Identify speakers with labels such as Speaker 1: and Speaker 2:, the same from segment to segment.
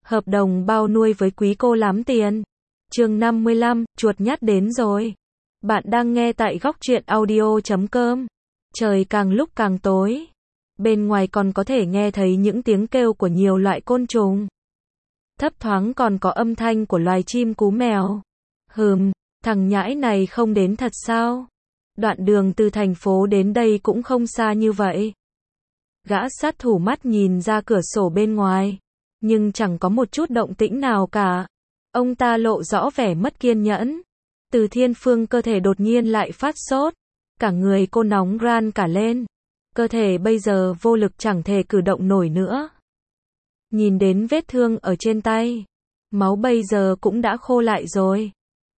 Speaker 1: Hợp đồng bao nuôi với quý cô lắm tiền. Chương 55, chuột nhắt đến rồi. Bạn đang nghe tại góc truyện audio.com. Trời càng lúc càng tối. Bên ngoài còn có thể nghe thấy những tiếng kêu của nhiều loại côn trùng. Thấp thoáng còn có âm thanh của loài chim cú mèo. Thằng nhãi này không đến thật sao? Đoạn đường từ thành phố đến đây cũng không xa như vậy. Gã sát thủ mắt nhìn ra cửa sổ bên ngoài, nhưng chẳng có một chút động tĩnh nào cả. Ông ta lộ rõ vẻ mất kiên nhẫn. Từ Thiên Phương cơ thể đột nhiên lại phát sốt. Cả người cô nóng ran cả lên. Cơ thể bây giờ vô lực chẳng thể cử động nổi nữa. Nhìn đến vết thương ở trên tay. Máu bây giờ cũng đã khô lại rồi.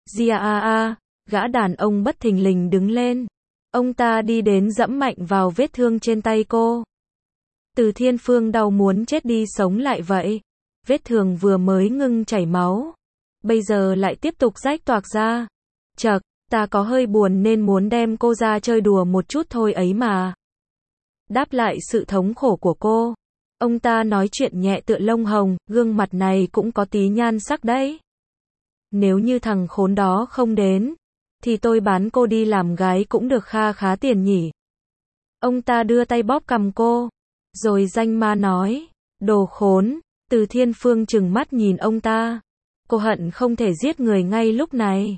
Speaker 1: Gã đàn ông bất thình lình đứng lên. Ông ta đi đến giẫm mạnh vào vết thương trên tay cô. Từ Thiên Phương đau muốn chết đi sống lại vậy. Vết thương vừa mới ngưng chảy máu, bây giờ lại tiếp tục rách toạc ra. Chậc, ta có hơi buồn nên muốn đem cô ra chơi đùa một chút thôi ấy mà. Đáp lại sự thống khổ của cô, ông ta nói chuyện nhẹ tựa lông hồng, gương mặt này cũng có tí nhan sắc đấy. Nếu như thằng khốn đó không đến, thì tôi bán cô đi làm gái cũng được kha khá tiền nhỉ. Ông ta đưa tay bóp cằm cô, rồi danh ma nói, đồ khốn. Từ Thiên Phương trừng mắt nhìn ông ta. Cô hận không thể giết người ngay lúc này.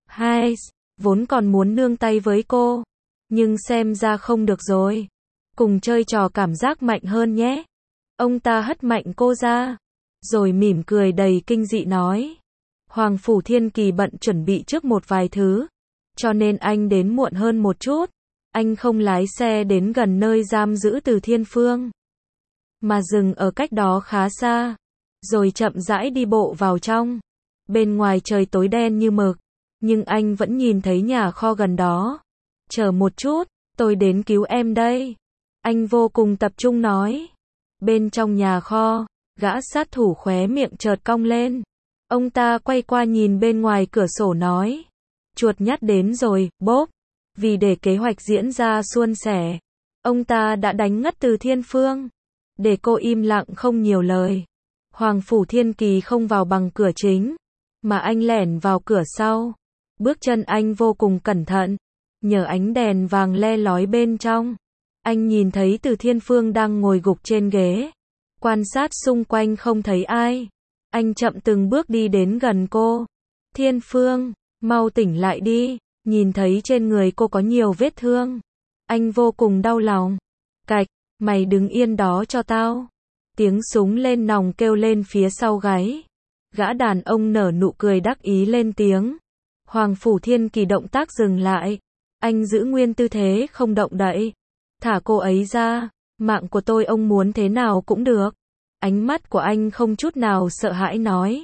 Speaker 1: Vốn còn muốn nương tay với cô, nhưng xem ra không được rồi. Cùng chơi trò cảm giác mạnh hơn nhé. Ông ta hất mạnh cô ra, rồi mỉm cười đầy kinh dị nói. Hoàng Phủ Thiên Kỳ bận chuẩn bị trước một vài thứ, cho nên anh đến muộn hơn một chút. Anh không lái xe đến gần nơi giam giữ Từ Thiên Phương, mà dừng ở cách đó khá xa, rồi chậm rãi đi bộ vào trong. Bên ngoài trời tối đen như mực, nhưng anh vẫn nhìn thấy nhà kho gần đó. Chờ một chút, tôi đến cứu em đây. Anh vô cùng tập trung nói. Bên trong nhà kho, gã sát thủ khóe miệng chợt cong lên. Ông ta quay qua nhìn bên ngoài cửa sổ nói. Chuột nhắt đến rồi, bốp. Vì để kế hoạch diễn ra suôn sẻ, ông ta đã đánh ngất Từ Thiên Phương, để cô im lặng không nhiều lời. Hoàng Phủ Thiên Kỳ không vào bằng cửa chính, mà anh lẻn vào cửa sau. Bước chân anh vô cùng cẩn thận, nhờ ánh đèn vàng le lói bên trong. Anh nhìn thấy Từ Thiên Phương đang ngồi gục trên ghế, quan sát xung quanh không thấy ai. Anh chậm từng bước đi đến gần cô. Thiên Phương, mau tỉnh lại đi. Nhìn thấy trên người cô có nhiều vết thương, anh vô cùng đau lòng. Cạch, mày đứng yên đó cho tao. Tiếng súng lên nòng kêu lên phía sau gáy. Gã đàn ông nở nụ cười đắc ý lên tiếng. Hoàng Phủ Thiên Kỳ động tác dừng lại. Anh giữ nguyên tư thế không động đậy. Thả cô ấy ra, mạng của tôi ông muốn thế nào cũng được. Ánh mắt của anh không chút nào sợ hãi nói.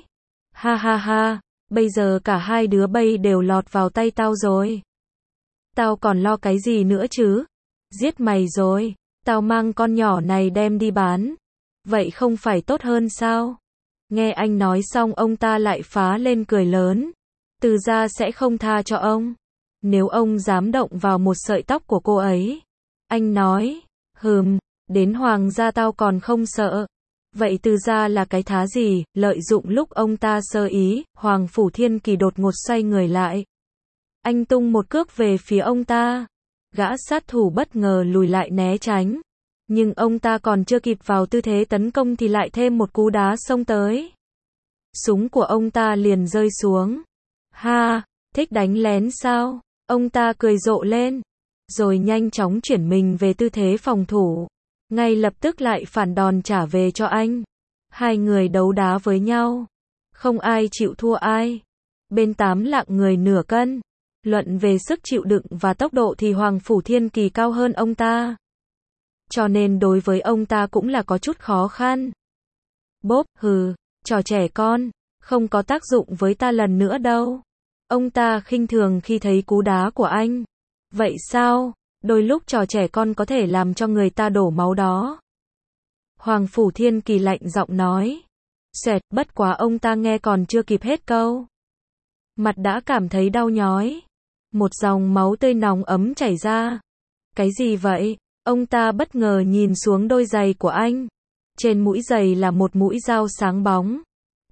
Speaker 1: Ha, bây giờ cả hai đứa bay đều lọt vào tay tao rồi. Tao còn lo cái gì nữa chứ? Giết mày rồi, tao mang con nhỏ này đem đi bán. Vậy không phải tốt hơn sao? Nghe anh nói xong ông ta lại phá lên cười lớn. Từ gia sẽ không tha cho ông. Nếu ông dám động vào một sợi tóc của cô ấy. Anh nói, đến hoàng gia tao còn không sợ. Vậy Từ gia là cái thá gì? Lợi dụng lúc ông ta sơ ý, Hoàng Phủ Thiên Kỳ đột ngột xoay người lại. Anh tung một cước về phía ông ta. Gã sát thủ bất ngờ lùi lại né tránh. Nhưng ông ta còn chưa kịp vào tư thế tấn công thì lại thêm một cú đá xông tới. Súng của ông ta liền rơi xuống. Thích đánh lén sao? Ông ta cười rộ lên, rồi nhanh chóng chuyển mình về tư thế phòng thủ. Ngay lập tức lại phản đòn trả về cho anh. Hai người đấu đá với nhau, không ai chịu thua ai. Bên 8 lạng người nửa cân. Luận về sức chịu đựng và tốc độ thì Hoàng Phủ Thiên Kỳ cao hơn ông ta, cho nên đối với ông ta cũng là có chút khó khăn. Bốp, trò trẻ con, không có tác dụng với ta lần nữa đâu. Ông ta khinh thường khi thấy cú đá của anh. Vậy sao? Đôi lúc trò trẻ con có thể làm cho người ta đổ máu đó. Hoàng Phủ Thiên Kỳ lạnh giọng nói. Bất quá ông ta nghe còn chưa kịp hết câu. Mặt đã cảm thấy đau nhói. Một dòng máu tươi nóng ấm chảy ra. Cái gì vậy? Ông ta bất ngờ nhìn xuống đôi giày của anh. Trên mũi giày là một mũi dao sáng bóng.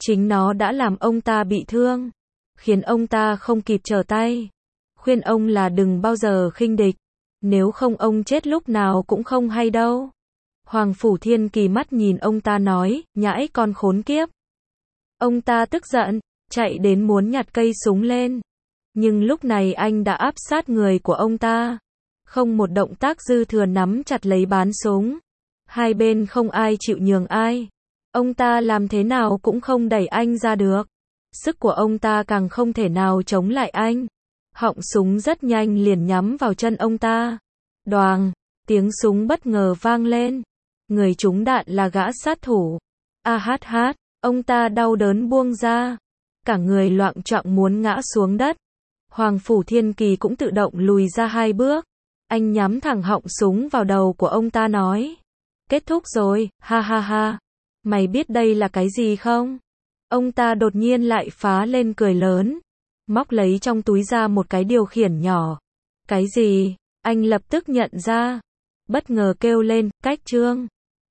Speaker 1: Chính nó đã làm ông ta bị thương, khiến ông ta không kịp trở tay. Khuyên ông là đừng bao giờ khinh địch, nếu không ông chết lúc nào cũng không hay đâu. Hoàng Phủ Thiên Kỳ mắt nhìn ông ta nói, nhãi con khốn kiếp. Ông ta tức giận, chạy đến muốn nhặt cây súng lên. Nhưng lúc này anh đã áp sát người của ông ta. Không một động tác dư thừa nắm chặt lấy bán súng. Hai bên không ai chịu nhường ai. Ông ta làm thế nào cũng không đẩy anh ra được. Sức của ông ta càng không thể nào chống lại anh. Họng súng rất nhanh liền nhắm vào chân ông ta. Đoàng, tiếng súng bất ngờ vang lên. Người trúng đạn là gã sát thủ. AHH, ông ta đau đớn buông ra. Cả người loạng choạng muốn ngã xuống đất. Hoàng Phủ Thiên Kỳ cũng tự động lùi ra 2 bước. Anh nhắm thẳng họng súng vào đầu của ông ta nói. Kết thúc rồi, ha ha ha. Mày biết đây là cái gì không? Ông ta đột nhiên lại phá lên cười lớn. Móc lấy trong túi ra một cái điều khiển nhỏ. Cái gì? Anh lập tức nhận ra. Bất ngờ kêu lên, cách trương.